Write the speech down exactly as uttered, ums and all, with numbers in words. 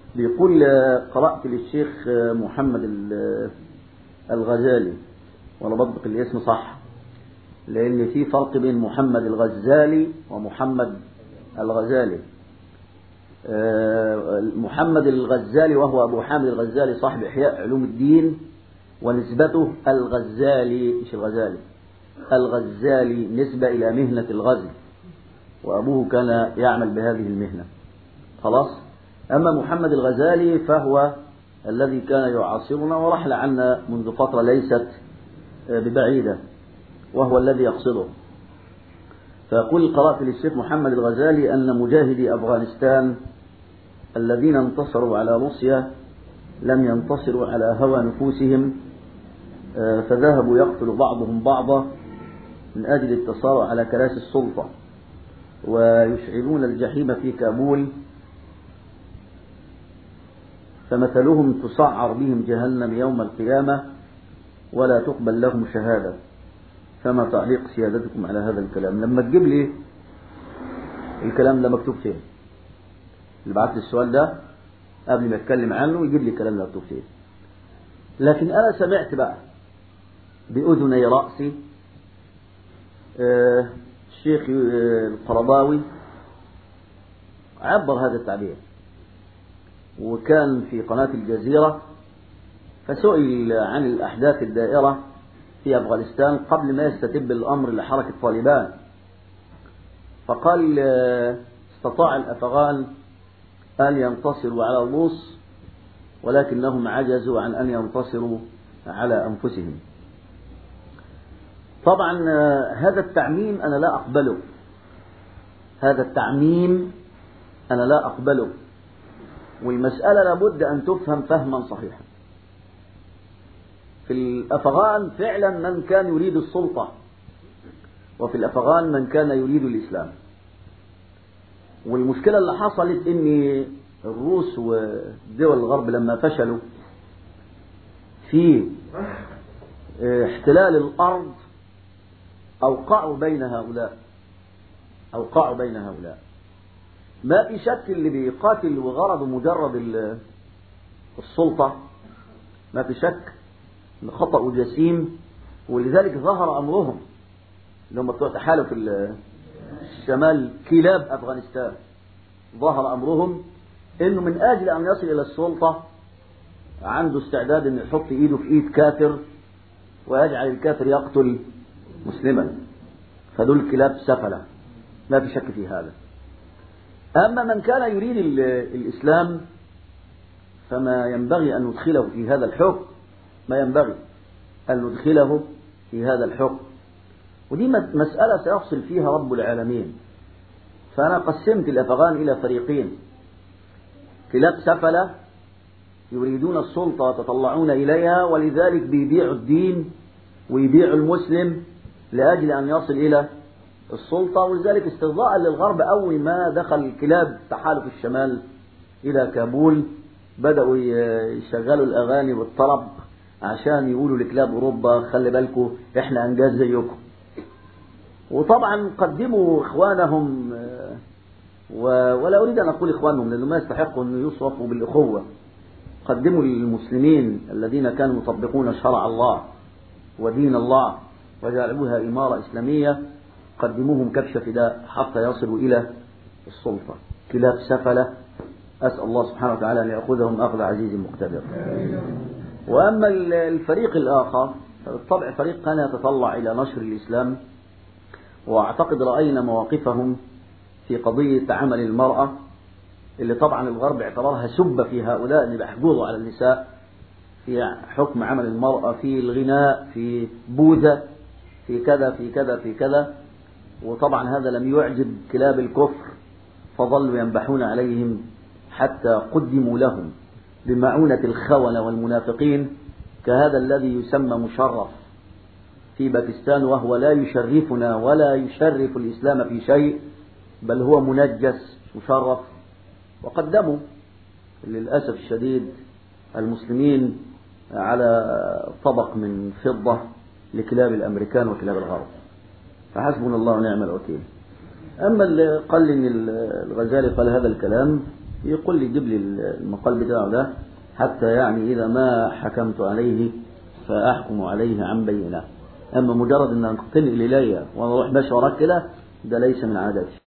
بيقول قرأت للشيخ محمد الغزالي، وأنا بطبق الاسم صح لأن في فرق بين محمد الغزالي ومحمد الغزالي. محمد الغزالي وهو أبو حامد الغزالي صاحب إحياء علوم الدين، ونسبته الغزالي مش الغزالي، الغزالي نسبة إلى مهنة الغزل، وأبوه كان يعمل بهذه المهنة. خلاص. أما محمد الغزالي فهو الذي كان يعاصرنا ورحل عنا منذ فترة ليست ببعيدة، وهو الذي يقصده. فيقول قرأت للشيخ محمد الغزالي أن مجاهدي أفغانستان الذين انتصروا على روسيا لم ينتصروا على هوى نفوسهم، فذهبوا يقتل بعضهم بعضا من أجل التصارع على كراسي السلطة، ويشعلون الجحيم في كابول، فمثلهم تسعر بهم جهنم يوم القيامة ولا تقبل لهم شهادة. فما تعليق سيادتكم على هذا الكلام؟ لما تجيب لي الكلام ده مكتوب فيه، اللي بعت لي السؤال ده قبل ما اتكلم عنه يجيب لي الكلام ده مكتوب فيه. لكن أنا سمعت بقى بأذني رأسي آه الشيخ القرضاوي عبر هذا التعبير، وكان في قناة الجزيرة، فسئل عن الأحداث الدائرة في أفغانستان قبل ما يستتب الأمر لحركة طالبان، فقال استطاع الأفغان أن ينتصروا على الروس ولكنهم عجزوا عن أن ينتصروا على أنفسهم. طبعا هذا التعميم أنا لا أقبله، هذا التعميم أنا لا أقبله، والمسألة لابد أن تفهم فهما صحيحا. في الأفغان فعلا من كان يريد السلطة، وفي الأفغان من كان يريد الإسلام. والمشكلة اللي حصلت إن الروس ودول الغرب لما فشلوا في احتلال الأرض أوقعوا بين هؤلاء أوقعوا بين هؤلاء ما في شك اللي بيقاتل وغرضه مجرد السلطة ما في شك ان خطأ جسيم، ولذلك ظهر أمرهم اللي هم بتوع تحالف الشمال كلاب أفغانستان. ظهر أمرهم إنه من أجل أن يصل إلى السلطة عنده استعداد أن يحط إيده في إيد كافر ويجعل الكافر يقتل مسلما، فدول كلاب سفلة لا في شك في هذا. أما من كان يريد الإسلام فما ينبغي أن ندخله في هذا الحكم، ما ينبغي أن ندخله في هذا الحكم، ودي مسألة سيفصل فيها رب العالمين. فأنا قسمت الأفغان إلى فريقين: كلاب سفلة يريدون السلطة ويتطلعون إليها، ولذلك بيبيعوا الدين ويبيعوا المسلم لأجل أن يصل إلى السلطة. ولذلك استرضاء للغرب أول ما دخل كلاب تحالف الشمال إلى كابول بدأوا يشغلوا الأغاني والطرب عشان يقولوا لكلاب أوروبا خلي بالكم إحنا أنجاز زيكم. وطبعا قدموا إخوانهم، ولا أريد أن أقول إخوانهم لأنه ما يستحقوا أن يصرفوا بالأخوة، قدموا للمسلمين الذين كانوا يطبقون شرع الله ودين الله وجعلوها إمارة إسلامية، قدموهم كبش فداء حتى يصلوا إلى السلطة. كلاب سفلة، أسأل الله سبحانه وتعالى أن يأخذهم أخذ عزيز مقتدر. وأما الفريق الآخر بالطبع فريق كان يتطلع إلى نشر الإسلام، وأعتقد رأينا مواقفهم في قضية عمل المرأة، اللي طبعا الغرب اعتبرها سب في هؤلاء اللي بيحجروا على النساء في حكم عمل المرأة، في الغناء، في بوذا، في كذا في كذا في كذا. وطبعا هذا لم يعجب كلاب الكفر، فظلوا ينبحون عليهم حتى قدموا لهم بمعونة الخونة والمنافقين، كهذا الذي يسمى مشرف في باكستان، وهو لا يشرفنا ولا يشرف الإسلام في شيء، بل هو منجس مشرف. وقدموا للأسف الشديد المسلمين على طبق من فضة لكلاب الأمريكان وكلاب الغرب، فحسبنا الله ونعم الوكيل. أما اللي قال إن الغزالي قال هذا الكلام يقول لي جيب لي المقال بتاعه ده، حتى يعني إذا ما حكمت عليه فأحكم عليه عن بينه. أما مجرد أن تنقل إلي وأنا أروح ماشي وراك كده، ده ليس من عادتي.